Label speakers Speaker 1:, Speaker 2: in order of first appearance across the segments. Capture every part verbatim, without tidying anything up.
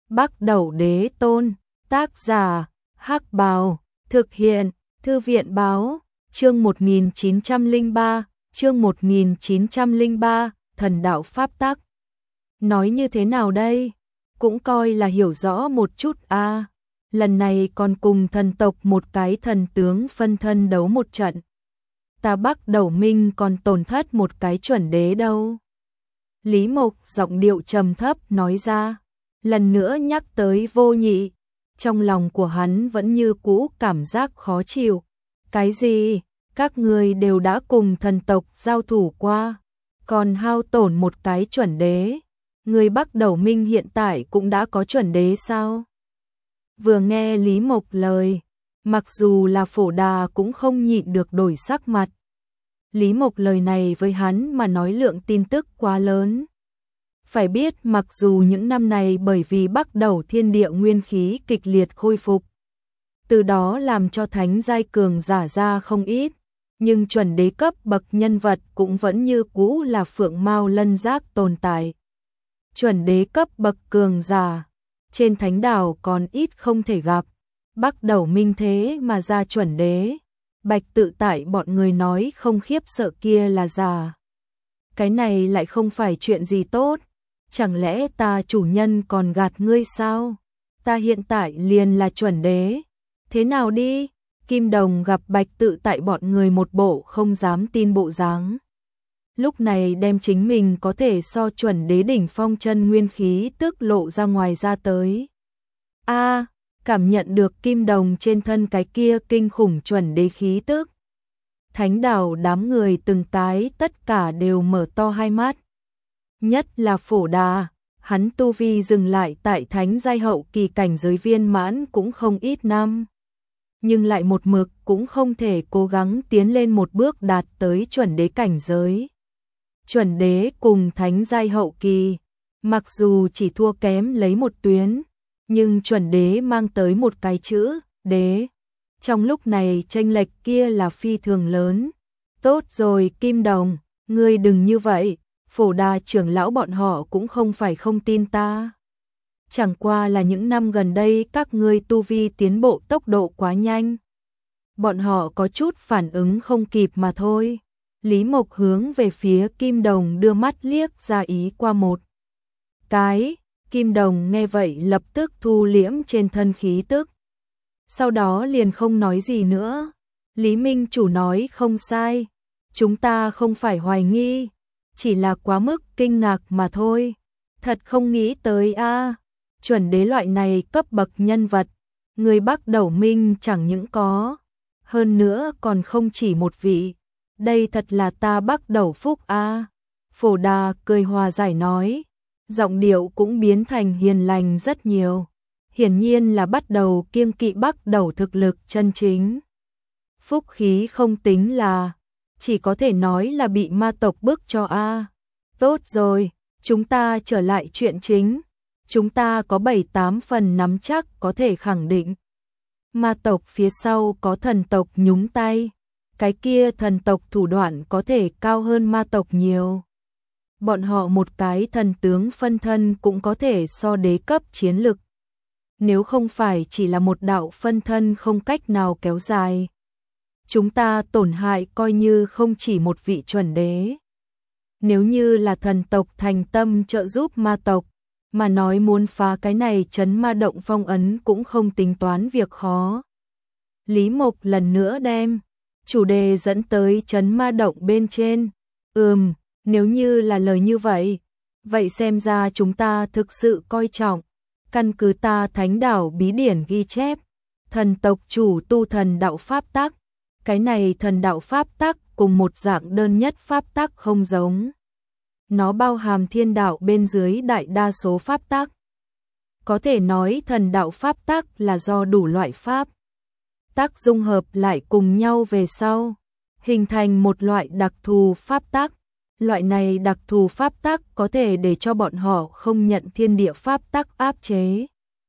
Speaker 1: Bắc Đẩu Đế Tôn, tác giả, Hắc Bào, thực hiện, Thư viện báo, chương một nghìn chín trăm lẻ ba, chương một nghìn chín trăm lẻ ba, thần đạo pháp tắc. Nói như thế nào đây? Cũng coi là hiểu rõ một chút a. À, lần này còn cùng thần tộc một cái thần tướng phân thân đấu một trận. Ta Bắc Đẩu Minh còn tổn thất một cái chuẩn đế đâu. Lý Mộc giọng điệu trầm thấp nói ra, lần nữa nhắc tới Vô Nhị, trong lòng của hắn vẫn như cũ cảm giác khó chịu. Cái gì? Các người đều đã cùng thần tộc giao thủ qua, còn hao tổn một cái chuẩn đế. Người Bắc Đẩu Minh hiện tại cũng đã có chuẩn đế sao? Vừa nghe Lý Mộc lời, mặc dù là Phổ Đà cũng không nhịn được đổi sắc mặt. Lý Mộc lời này với hắn mà nói lượng tin tức quá lớn. Phải biết mặc dù những năm này bởi vì Bắc Đẩu thiên địa nguyên khí kịch liệt khôi phục, từ đó làm cho thánh giai cường giả ra không ít, nhưng chuẩn đế cấp bậc nhân vật cũng vẫn như cũ là phượng mao lân giác tồn tại. Chuẩn đế cấp bậc cường giả, trên thánh đảo còn ít không thể gặp, Bắc Đẩu Minh thế mà ra chuẩn đế. Bạch Tự Tại bọn người nói không khiếp sợ kia là giả. Cái này lại không phải chuyện gì tốt. Chẳng lẽ ta chủ nhân còn gạt ngươi sao? Ta hiện tại liền là chuẩn đế. Thế nào đi? Kim Đồng gặp Bạch Tự Tại bọn người một bộ không dám tin bộ dáng. Lúc này đem chính mình có thể so chuẩn đế đỉnh phong chân nguyên khí tức lộ ra ngoài ra tới. A, à, cảm nhận được Kim Đồng trên thân cái kia kinh khủng chuẩn đế khí tức. Thánh đảo đám người từng cái tất cả đều mở to hai mắt. Nhất là Phổ Đà, hắn tu vi dừng lại tại thánh giai hậu kỳ cảnh giới viên mãn cũng không ít năm. Nhưng lại một mực cũng không thể cố gắng tiến lên một bước đạt tới chuẩn đế cảnh giới. Chuẩn đế cùng thánh giai hậu kỳ, mặc dù chỉ thua kém lấy một tuyến, nhưng chuẩn đế mang tới một cái chữ, đế. Trong lúc này chênh lệch kia là phi thường lớn. Tốt rồi Kim Đồng, ngươi đừng như vậy, Phổ Đà trưởng lão bọn họ cũng không phải không tin ta. Chẳng qua là những năm gần đây các ngươi tu vi tiến bộ tốc độ quá nhanh. Bọn họ có chút phản ứng không kịp mà thôi. Lý Mộc hướng về phía Kim Đồng đưa mắt liếc ra ý qua một cái. Kim Đồng nghe vậy lập tức thu liễm trên thân khí tức. Sau đó liền không nói gì nữa. Lý Minh chủ nói không sai. Chúng ta không phải hoài nghi, chỉ là quá mức kinh ngạc mà thôi. Thật không nghĩ tới a, à, chuẩn đế loại này cấp bậc nhân vật, người Bắc Đẩu Minh chẳng những có, hơn nữa còn không chỉ một vị. Đây thật là ta Bắc Đẩu phúc a. À. Phổ Đà cười hòa giải nói, giọng điệu cũng biến thành hiền lành rất nhiều. Hiển nhiên là bắt đầu kiêng kỵ Bắc Đẩu thực lực chân chính. Phúc khí không tính là, chỉ có thể nói là bị ma tộc bức cho a. À. Tốt rồi, chúng ta trở lại chuyện chính. Chúng ta có bảy tám phần nắm chắc có thể khẳng định. Ma tộc phía sau có thần tộc nhúng tay. Cái kia thần tộc thủ đoạn có thể cao hơn ma tộc nhiều. Bọn họ một cái thần tướng phân thân cũng có thể so đế cấp chiến lực. Nếu không phải chỉ là một đạo phân thân không cách nào kéo dài, chúng ta tổn hại coi như không chỉ một vị chuẩn đế. Nếu như là thần tộc thành tâm trợ giúp ma tộc, mà nói muốn phá cái này trấn ma động phong ấn cũng không tính toán việc khó. Lý Mộc lần nữa đem chủ đề dẫn tới trấn ma động bên trên. Ừm, nếu như là lời như vậy, vậy xem ra chúng ta thực sự coi trọng. Căn cứ ta thánh đảo bí điển ghi chép, thần tộc chủ tu thần đạo pháp tắc. Cái này thần đạo pháp tắc cùng một dạng đơn nhất pháp tắc không giống. Nó bao hàm thiên đạo bên dưới đại đa số pháp tắc. Có thể nói thần đạo pháp tắc là do đủ loại pháp tắc dung hợp lại cùng nhau về sau, hình thành một loại đặc thù pháp tắc. Loại này đặc thù pháp tắc có thể để cho bọn họ không nhận thiên địa pháp tắc áp chế.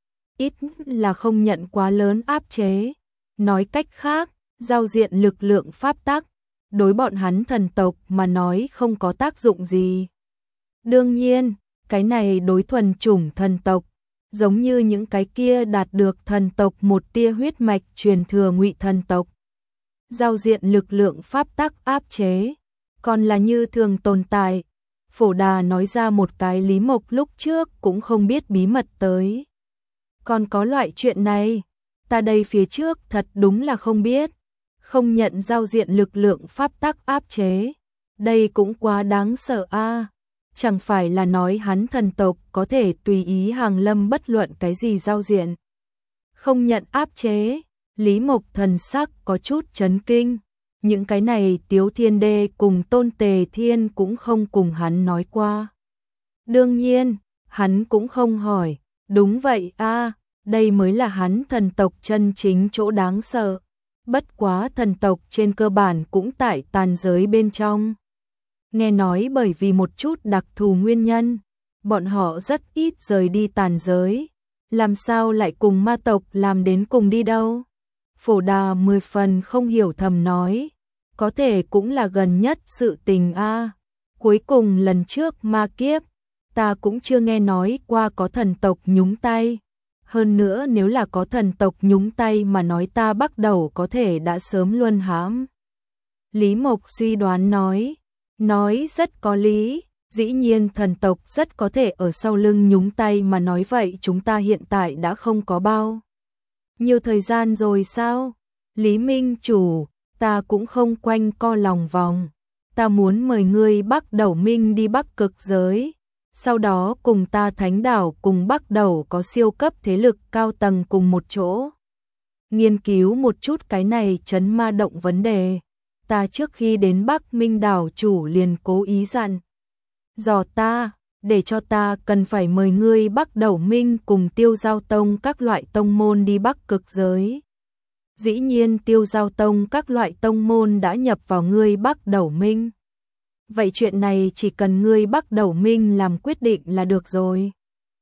Speaker 1: Ít là không nhận quá lớn áp chế. Nói cách khác, giao diện lực lượng pháp tắc, đối bọn hắn thần tộc mà nói không có tác dụng gì. Đương nhiên, cái này đối thuần chủng thần tộc, giống như những cái kia đạt được thần tộc một tia huyết mạch truyền thừa Ngụy thần tộc. Giao diện lực lượng pháp tắc áp chế, còn là như thường tồn tại. Phổ Đà nói ra một cái Lý Mộc lúc trước cũng không biết bí mật tới. Còn có loại chuyện này, ta đây phía trước thật đúng là không biết. Không nhận giao diện lực lượng pháp tắc áp chế, đây cũng quá đáng sợ a. Chẳng phải là nói hắn thần tộc có thể tùy ý hàng lâm bất luận cái gì giao diện. Không nhận áp chế, Lý Mộc thần sắc có chút chấn kinh. Những cái này Tiếu Thiên Đê cùng Tôn Tề Thiên cũng không cùng hắn nói qua. Đương nhiên, hắn cũng không hỏi. Đúng vậy a, đây mới là hắn thần tộc chân chính chỗ đáng sợ. Bất quá thần tộc trên cơ bản cũng tại tàn giới bên trong. Nghe nói bởi vì một chút đặc thù nguyên nhân, bọn họ rất ít rời đi tàn giới. Làm sao lại cùng ma tộc làm đến cùng đi đâu? Phổ Đà mười phần không hiểu thầm nói. Có thể cũng là gần nhất sự tình a. Cuối cùng lần trước ma kiếp, ta cũng chưa nghe nói qua có thần tộc nhúng tay. Hơn nữa nếu là có thần tộc nhúng tay mà nói ta bắt đầu có thể đã sớm luân hãm. Lý Mộc suy đoán nói, nói rất có lý, dĩ nhiên thần tộc rất có thể ở sau lưng nhúng tay mà nói vậy chúng ta hiện tại đã không có bao nhiều thời gian rồi sao? Lý Minh Chủ, ta cũng không quanh co lòng vòng, ta muốn mời ngươi Bắc Đầu Minh đi Bắc Cực giới. Sau đó cùng ta Thánh Đảo cùng Bắc Đầu có siêu cấp thế lực cao tầng cùng một chỗ. Nghiên cứu một chút cái này trấn ma động vấn đề. Ta trước khi đến Bắc Minh Đảo chủ liền cố ý dặn dò ta, để cho ta cần phải mời ngươi Bắc Đầu Minh cùng Tiêu Giao Tông các loại tông môn đi Bắc Cực giới. Dĩ nhiên Tiêu Giao Tông các loại tông môn đã nhập vào ngươi Bắc Đầu Minh. Vậy chuyện này chỉ cần ngươi Bắc Đầu Minh làm quyết định là được rồi.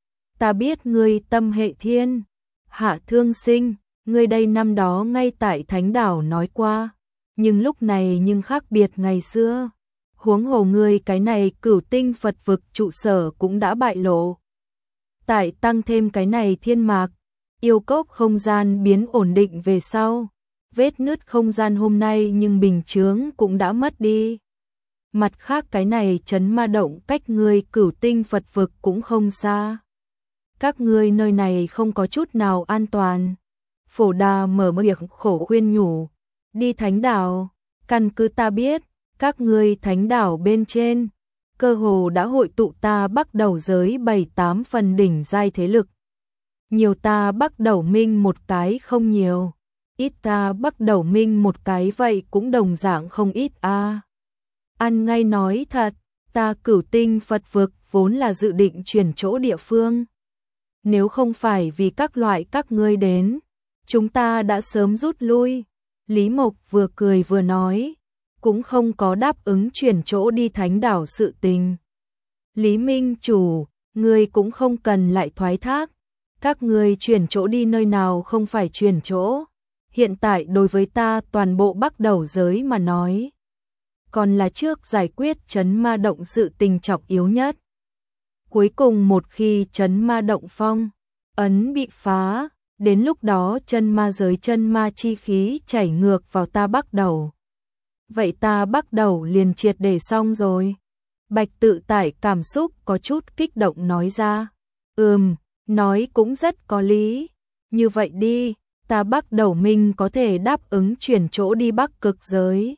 Speaker 1: Ta biết ngươi tâm hệ thiên, hạ thương sinh, ngươi đây năm đó ngay tại Thánh Đảo nói qua, nhưng lúc này nhưng khác biệt ngày xưa. Huống hồ ngươi cái này Cửu Tinh Phật vực trụ sở cũng đã bại lộ. Tại tăng thêm cái này thiên mạc, yêu cốc không gian biến ổn định về sau, vết nứt không gian hôm nay nhưng bình chướng cũng đã mất đi. Mặt khác cái này trấn ma động cách ngươi Cửu Tinh Phật vực cũng không xa. Các ngươi nơi này không có chút nào an toàn. Phổ Đà mở miệng khổ khuyên nhủ, đi Thánh Đảo, căn cứ ta biết, các ngươi Thánh Đảo bên trên, cơ hồ đã hội tụ ta Bắc Đầu giới bảy tám phần đỉnh giai thế lực. Nhiều ta Bắc Đầu Minh một cái không nhiều, ít ta Bắc Đầu Minh một cái vậy cũng đồng dạng không ít a. À. Ăn ngay nói thật, ta Cửu Tinh Phật vực vốn là dự định chuyển chỗ địa phương. Nếu không phải vì các loại các ngươi đến, chúng ta đã sớm rút lui. Lý Mộc vừa cười vừa nói, cũng không có đáp ứng chuyển chỗ đi Thánh Đảo sự tình. Lý Minh Chủ, ngươi cũng không cần lại thoái thác. Các ngươi chuyển chỗ đi nơi nào không phải chuyển chỗ. Hiện tại đối với ta toàn bộ Bắc Đầu giới mà nói, còn là trước giải quyết trấn ma động sự tình trọng yếu nhất. Cuối cùng một khi trấn ma động phong ấn bị phá, đến lúc đó chân ma giới chân ma chi khí chảy ngược vào ta Bắc Đầu. Vậy ta Bắc Đầu liền triệt để xong rồi. Bạch Tự Tại cảm xúc có chút kích động nói ra. Ừm, nói cũng rất có lý. Như vậy đi, ta Bắc Đầu Minh có thể đáp ứng chuyển chỗ đi Bắc Cực giới.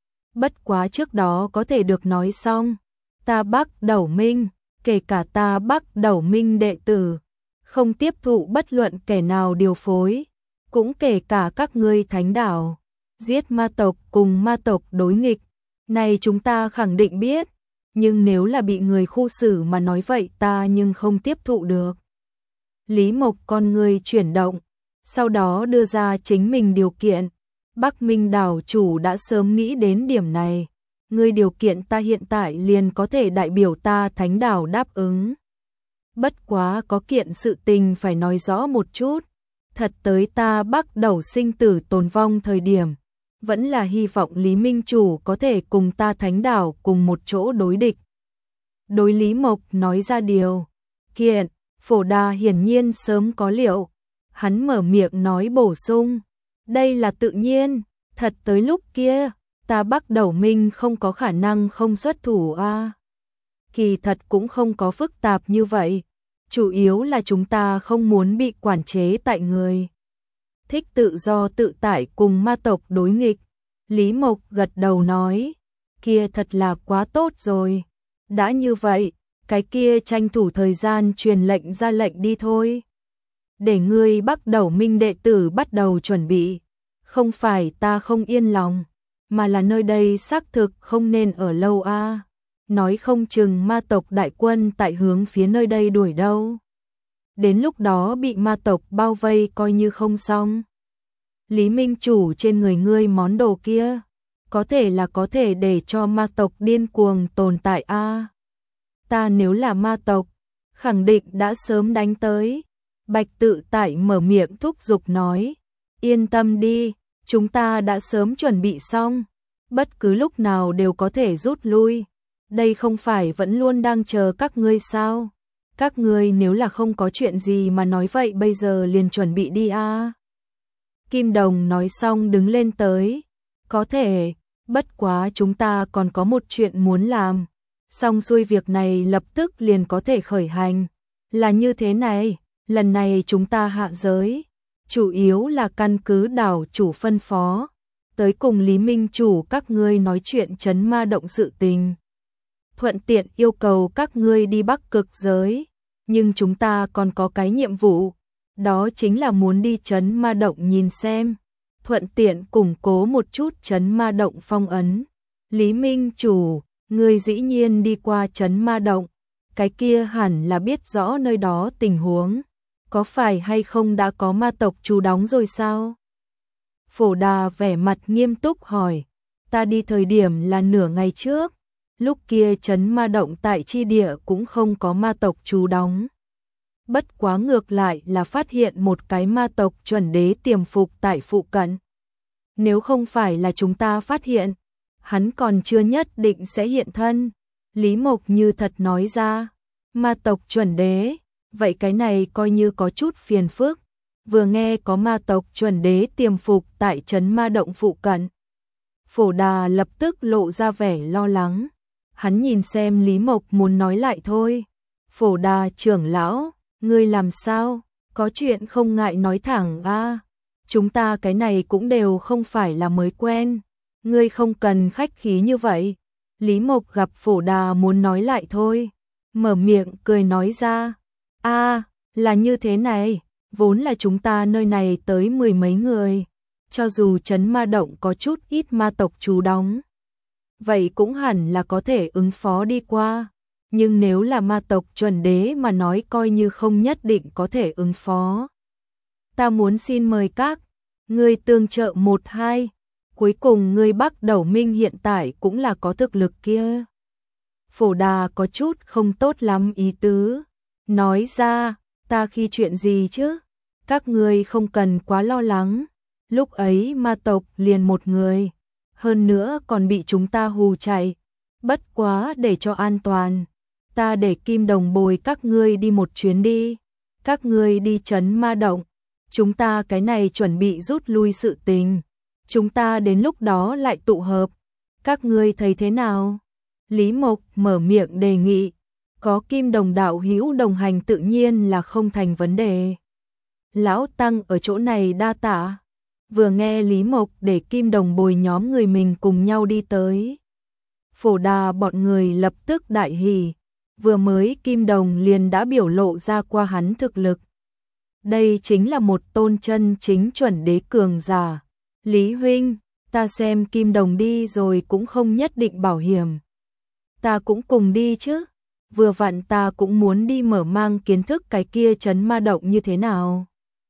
Speaker 1: Bất quá trước đó có thể được nói xong. Ta Bắc Đầu Minh, kể cả ta Bắc Đầu Minh đệ tử, không tiếp thụ bất luận kẻ nào điều phối, cũng kể cả các ngươi Thánh Đảo, giết ma tộc cùng ma tộc đối nghịch, này chúng ta khẳng định biết, nhưng nếu là bị người khu xử mà nói vậy ta nhưng không tiếp thụ được. Lý Mộc con người chuyển động, sau đó đưa ra chính mình điều kiện. Bắc Minh Đảo chủ đã sớm nghĩ đến điểm này, ngươi điều kiện ta hiện tại liền có thể đại biểu ta Thánh Đảo đáp ứng. Bất quá có kiện sự tình phải nói rõ một chút, thật tới ta Bắc Đầu sinh tử tồn vong thời điểm, vẫn là hy vọng Lý Minh Chủ có thể cùng ta Thánh Đảo cùng một chỗ đối địch. Đối Lý Mộc nói ra điều kiện, Phổ Đà hiển nhiên sớm có liệu, hắn mở miệng nói bổ sung, đây là tự nhiên, thật tới lúc kia, ta Bắc Đẩu Minh không có khả năng không xuất thủ a. À. Kỳ thật cũng không có phức tạp như vậy, chủ yếu là chúng ta không muốn bị quản chế tại người. Thích tự do tự tại cùng ma tộc đối nghịch. Lý Mộc gật đầu nói, kia thật là quá tốt rồi. Đã như vậy, cái kia tranh thủ thời gian truyền lệnh ra lệnh đi thôi. Để ngươi Bắc Đẩu Minh đệ tử bắt đầu chuẩn bị. Không phải ta không yên lòng, mà là nơi đây xác thực không nên ở lâu a. À. Nói không chừng ma tộc đại quân tại hướng phía nơi đây đuổi đâu. Đến lúc đó bị ma tộc bao vây coi như không xong. Lý Minh chủ trên người ngươi món đồ kia, có thể là có thể để cho ma tộc điên cuồng tồn tại a. À. Ta nếu là ma tộc, khẳng định đã sớm đánh tới. Bạch Tự Tại mở miệng thúc giục nói, yên tâm đi, chúng ta đã sớm chuẩn bị xong, bất cứ lúc nào đều có thể rút lui. Đây không phải vẫn luôn đang chờ các ngươi sao? Các ngươi nếu là không có chuyện gì mà nói vậy bây giờ liền chuẩn bị đi a. À. Kim Đồng nói xong đứng lên tới, có thể, bất quá chúng ta còn có một chuyện muốn làm. Xong xuôi việc này lập tức liền có thể khởi hành. Là như thế này, lần này chúng ta hạ giới, chủ yếu là căn cứ đảo chủ phân phó, tới cùng Lý Minh chủ các ngươi nói chuyện trấn ma động sự tình. Thuận tiện yêu cầu các ngươi đi Bắc Cực giới, nhưng chúng ta còn có cái nhiệm vụ, đó chính là muốn đi trấn ma động nhìn xem, thuận tiện củng cố một chút trấn ma động phong ấn. Lý Minh chủ, ngươi dĩ nhiên đi qua trấn ma động, cái kia hẳn là biết rõ nơi đó tình huống, có phải hay không đã có ma tộc trú đóng rồi sao? Phổ Đà vẻ mặt nghiêm túc hỏi, ta đi thời điểm là nửa ngày trước, lúc kia trấn ma động tại chi địa cũng không có ma tộc trú đóng. Bất quá ngược lại là phát hiện một cái ma tộc chuẩn đế tiềm phục tại phụ cận. Nếu không phải là chúng ta phát hiện, hắn còn chưa nhất định sẽ hiện thân. Lý Mộc như thật nói ra, ma tộc chuẩn đế, vậy cái này coi như có chút phiền phức. Vừa nghe có ma tộc chuẩn đế tiềm phục tại trấn ma động phụ cận, Phổ Đà lập tức lộ ra vẻ lo lắng. Hắn nhìn xem Lý Mộc muốn nói lại thôi. Phổ Đà trưởng lão, ngươi làm sao? Có chuyện không ngại nói thẳng a. À. Chúng ta cái này cũng đều không phải là mới quen. Ngươi không cần khách khí như vậy. Lý Mộc gặp Phổ Đà muốn nói lại thôi, mở miệng cười nói ra, a à, là như thế này, vốn là chúng ta nơi này tới mười mấy người, cho dù trấn ma động có chút ít ma tộc trú đóng, vậy cũng hẳn là có thể ứng phó đi qua, nhưng nếu là ma tộc chuẩn đế mà nói coi như không nhất định có thể ứng phó. Ta muốn xin mời các ngươi tương trợ một hai. Cuối cùng ngươi Bắc Đẩu Minh hiện tại cũng là có thực lực kia. Phổ Đà có chút không tốt lắm ý tứ. Nói ra, ta khi chuyện gì chứ? Các ngươi không cần quá lo lắng. Lúc ấy ma tộc liền một người. Hơn nữa còn bị chúng ta hù chạy. Bất quá để cho an toàn. Ta để Kim Đồng bồi các ngươi đi một chuyến đi. Các ngươi đi trấn ma động. Chúng ta cái này chuẩn bị rút lui sự tình. Chúng ta đến lúc đó lại tụ hợp. Các ngươi thấy thế nào? Lý Mộc mở miệng đề nghị. Có Kim Đồng đạo hữu đồng hành tự nhiên là không thành vấn đề. Lão Tăng ở chỗ này đa tạ. Vừa nghe Lý Mộc để Kim Đồng bồi nhóm người mình cùng nhau đi tới. Phổ Đà bọn người lập tức đại hỉ. Vừa mới Kim Đồng liền đã biểu lộ ra qua hắn thực lực. Đây chính là một tôn chân chính chuẩn đế cường giả. Lý huynh, ta xem Kim Đồng đi rồi cũng không nhất định bảo hiểm. Ta cũng cùng đi chứ. Vừa vặn ta cũng muốn đi mở mang kiến thức cái kia trấn ma động như thế nào.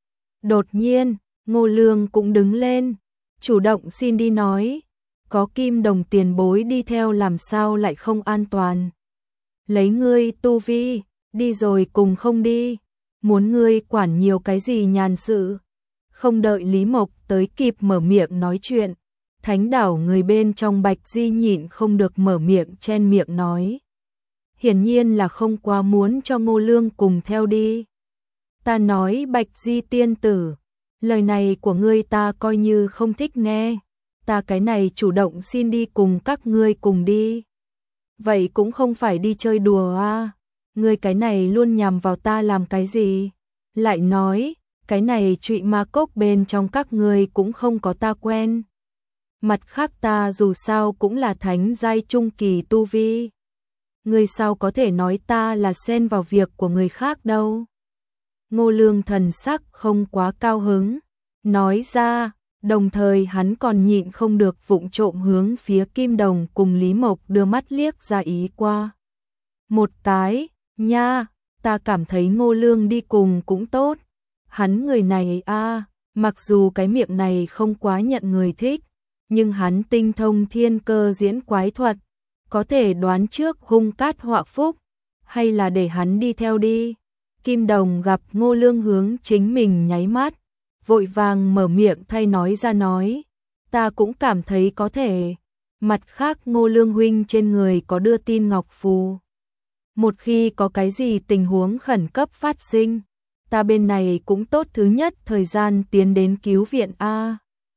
Speaker 1: Đột nhiên, Ngô Lương cũng đứng lên, chủ động xin đi nói. Có Kim Đồng tiền bối đi theo làm sao lại không an toàn. Lấy ngươi tu vi, đi rồi cùng không đi. Muốn ngươi quản nhiều cái gì nhàn sự. Không đợi Lý Mộc tới kịp mở miệng nói chuyện, Thánh đảo người bên trong Bạch Di nhịn không được mở miệng chen miệng nói. hiển nhiên là không quá muốn cho Ngô Lương cùng theo đi. Ta nói Bạch Di tiên tử, lời này của ngươi ta coi như không thích nghe, ta cái này chủ động xin đi cùng các ngươi cùng đi. Vậy cũng không phải đi chơi đùa à, ngươi cái này luôn nhằm vào ta làm cái gì? Lại nói, cái này Trụy Ma Cốc bên trong các ngươi cũng không có ta quen. Mặt khác ta dù sao cũng là thánh giai trung kỳ tu vi. Ngươi sao có thể nói ta là xen vào việc của người khác đâu? Ngô Lương thần sắc không quá cao hứng, nói ra, đồng thời hắn còn nhịn không được vụng trộm hướng phía Kim Đồng cùng Lý Mộc đưa mắt liếc ra ý qua. Một cái, nha, ta cảm thấy Ngô Lương đi cùng cũng tốt. Hắn người này a, mặc dù cái miệng này không quá nhận người thích, nhưng hắn tinh thông thiên cơ diễn quái thuật, có thể đoán trước hung cát họa phúc, hay là để hắn đi theo đi. Kim Đồng gặp Ngô Lương hướng chính mình nháy mắt, vội vàng mở miệng thay nói ra nói, ta cũng cảm thấy có thể. Mặt khác Ngô Lương huynh trên người có đưa tin ngọc phù. Một khi có cái gì tình huống khẩn cấp phát sinh, ta bên này cũng tốt thứ nhất thời gian tiến đến cứu viện a.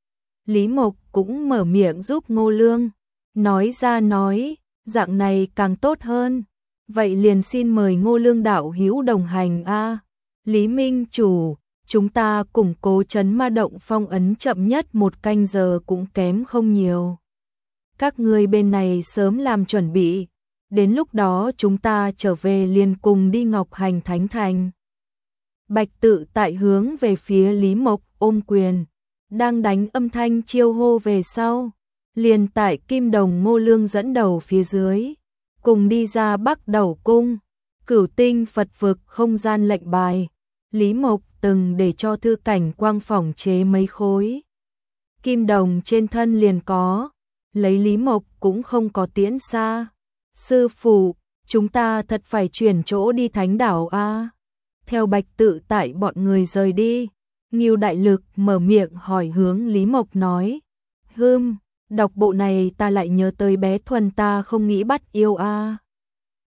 Speaker 1: Lý Mộc cũng mở miệng giúp Ngô Lương, nói ra nói, dạng này càng tốt hơn. Vậy liền xin mời Ngô Lương đạo hữu đồng hành a. Lý Minh chủ, chúng ta củng cố trấn Ma Động phong ấn chậm nhất một canh giờ cũng kém không nhiều. Các ngươi bên này sớm làm chuẩn bị, đến lúc đó chúng ta trở về liền cùng đi Ngọc Hành Thánh Thành. Bạch Tự Tại hướng về phía Lý Mộc ôm quyền, đang đánh âm thanh chiêu hô về sau, liền tại Kim Đồng Ngô Lương dẫn đầu phía dưới, cùng đi ra Bắc Đầu cung. Cửu Tinh Phật vực không gian lệnh bài, Lý Mộc từng để cho thư cảnh quang phỏng chế mấy khối. Kim Đồng trên thân liền có, lấy Lý Mộc cũng không có tiễn xa. Sư phụ, chúng ta thật phải chuyển chỗ đi Thánh đảo a. Theo Bạch Tự Tại bọn người rời đi, Ngưu Đại Lực mở miệng hỏi hướng Lý Mộc nói, hừm, đọc bộ này ta lại nhớ tới bé Thuần ta không nghĩ bắt yêu a.